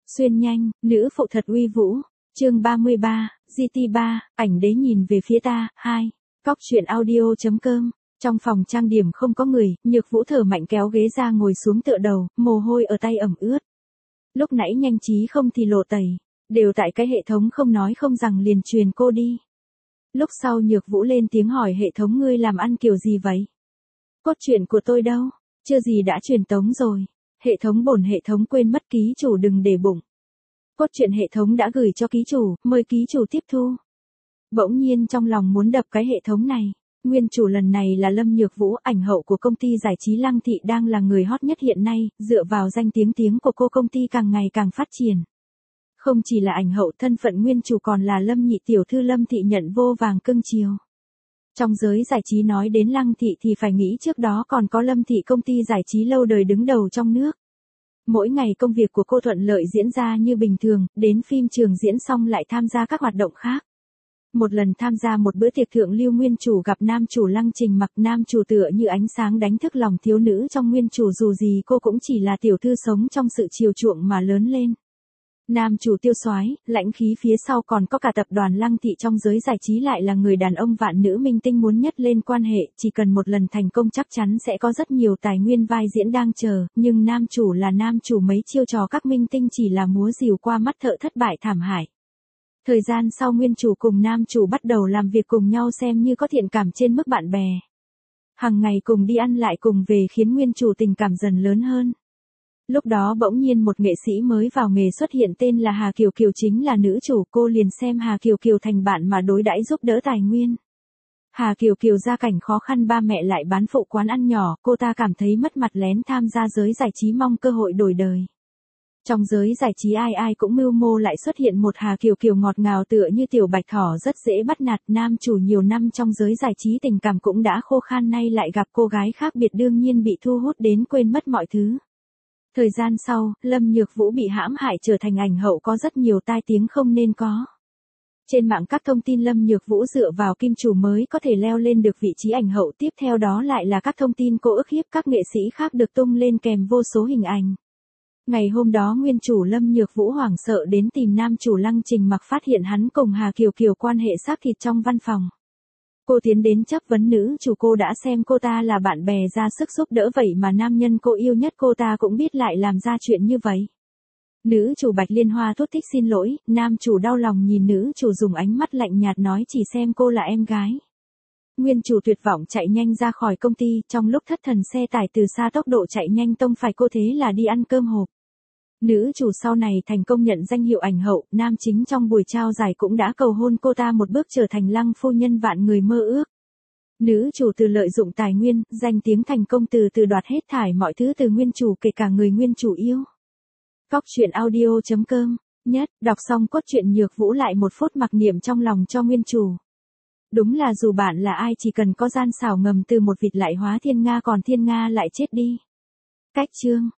Xuyên nhanh, nữ phụ thật uy vũ. Chương 33, GT3, ảnh đế nhìn về phía ta. 2. Cóc truyện audio.com. Trong phòng trang điểm không có người, Nhược Vũ thở mạnh kéo ghế ra ngồi xuống tựa đầu, mồ hôi ở tay ẩm ướt. Lúc nãy nhanh trí không thì lộ tẩy, đều tại cái hệ thống không nói không rằng liền truyền cô đi. Lúc sau Nhược Vũ lên tiếng hỏi hệ thống ngươi làm ăn kiểu gì vậy? Cốt truyện của tôi đâu? Chưa gì đã truyền tống rồi. Hệ thống quên mất ký chủ đừng để bụng. Cốt truyện hệ thống đã gửi cho ký chủ, mời ký chủ tiếp thu. Bỗng nhiên trong lòng muốn đập cái hệ thống này. Nguyên chủ lần này là Lâm Nhược Vũ, ảnh hậu của công ty giải trí Lăng Thị đang là người hot nhất hiện nay, dựa vào danh tiếng của cô công ty càng ngày càng phát triển. Không chỉ là ảnh hậu, thân phận nguyên chủ còn là Lâm nhị tiểu thư Lâm Thị nhận vô vàng cưng chiều. Trong giới giải trí nói đến Lăng Thị thì phải nghĩ trước đó còn có Lâm Thị công ty giải trí lâu đời đứng đầu trong nước. Mỗi ngày công việc của cô thuận lợi diễn ra như bình thường, đến phim trường diễn xong lại tham gia các hoạt động khác. Một lần tham gia một bữa tiệc thượng lưu nguyên chủ gặp nam chủ Lăng Trình Mặc, nam chủ tựa như ánh sáng đánh thức lòng thiếu nữ trong nguyên chủ, dù gì cô cũng chỉ là tiểu thư sống trong sự chiều chuộng mà lớn lên. Nam chủ tiêu soái, lãnh khí, phía sau còn có cả tập đoàn Lăng Thị, trong giới giải trí lại là người đàn ông vạn nữ minh tinh muốn nhất lên quan hệ, chỉ cần một lần thành công chắc chắn sẽ có rất nhiều tài nguyên vai diễn đang chờ, nhưng nam chủ là nam chủ, mấy chiêu trò các minh tinh chỉ là múa rìu qua mắt thợ, thất bại thảm hại. Thời gian sau nguyên chủ cùng nam chủ bắt đầu làm việc cùng nhau xem như có thiện cảm trên mức bạn bè. Hằng ngày cùng đi ăn lại cùng về khiến nguyên chủ tình cảm dần lớn hơn. Lúc đó bỗng nhiên một nghệ sĩ mới vào nghề xuất hiện tên là Hà Kiều Kiều, chính là nữ chủ, cô liền xem Hà Kiều Kiều thành bạn mà đối đãi giúp đỡ tài nguyên. Hà Kiều Kiều gia cảnh khó khăn, ba mẹ lại bán phụ quán ăn nhỏ, cô ta cảm thấy mất mặt lén tham gia giới giải trí mong cơ hội đổi đời. Trong giới giải trí ai ai cũng mưu mô, lại xuất hiện một Hà Kiều Kiều ngọt ngào tựa như tiểu bạch thỏ rất dễ bắt nạt. Nam chủ nhiều năm trong giới giải trí tình cảm cũng đã khô khan, nay lại gặp cô gái khác biệt, đương nhiên bị thu hút đến quên mất mọi thứ. Thời gian sau, Lâm Nhược Vũ bị hãm hại trở thành ảnh hậu, có rất nhiều tai tiếng không nên có. Trên mạng các thông tin Lâm Nhược Vũ dựa vào kim chủ mới có thể leo lên được vị trí ảnh hậu, tiếp theo đó lại là các thông tin cô ức hiếp các nghệ sĩ khác được tung lên kèm vô số hình ảnh. Ngày hôm đó nguyên chủ Lâm Nhược Vũ hoảng sợ đến tìm nam chủ Lăng Trình Mặc, phát hiện hắn cùng Hà Kiều Kiều quan hệ xác thịt trong văn phòng. Cô tiến đến chất vấn nữ chủ, cô đã xem cô ta là bạn bè ra sức giúp đỡ, vậy mà nam nhân cô yêu nhất cô ta cũng biết lại làm ra chuyện như vậy. Nữ chủ Bạch Liên Hoa thút thít xin lỗi, nam chủ đau lòng nhìn nữ chủ dùng ánh mắt lạnh nhạt nói chỉ xem cô là em gái. Nguyên chủ tuyệt vọng chạy nhanh ra khỏi công ty, trong lúc thất thần xe tải từ xa tốc độ chạy nhanh tông phải cô, thế là đi ăn cơm hộp. Nữ chủ sau này thành công nhận danh hiệu ảnh hậu, nam chính trong buổi trao giải cũng đã cầu hôn cô ta, một bước trở thành Lăng phu nhân vạn người mơ ước. Nữ chủ từ lợi dụng tài nguyên, danh tiếng thành công từ đoạt hết thải mọi thứ từ nguyên chủ, kể cả người nguyên chủ yêu. Cóc truyện audio.com. Nhất, đọc xong cốt truyện Nhược Vũ lại một phút mặc niệm trong lòng cho nguyên chủ. Đúng là dù bạn là ai chỉ cần có gian xảo ngầm từ một vịt lại hóa thiên nga, còn thiên nga lại chết đi. Cách chương.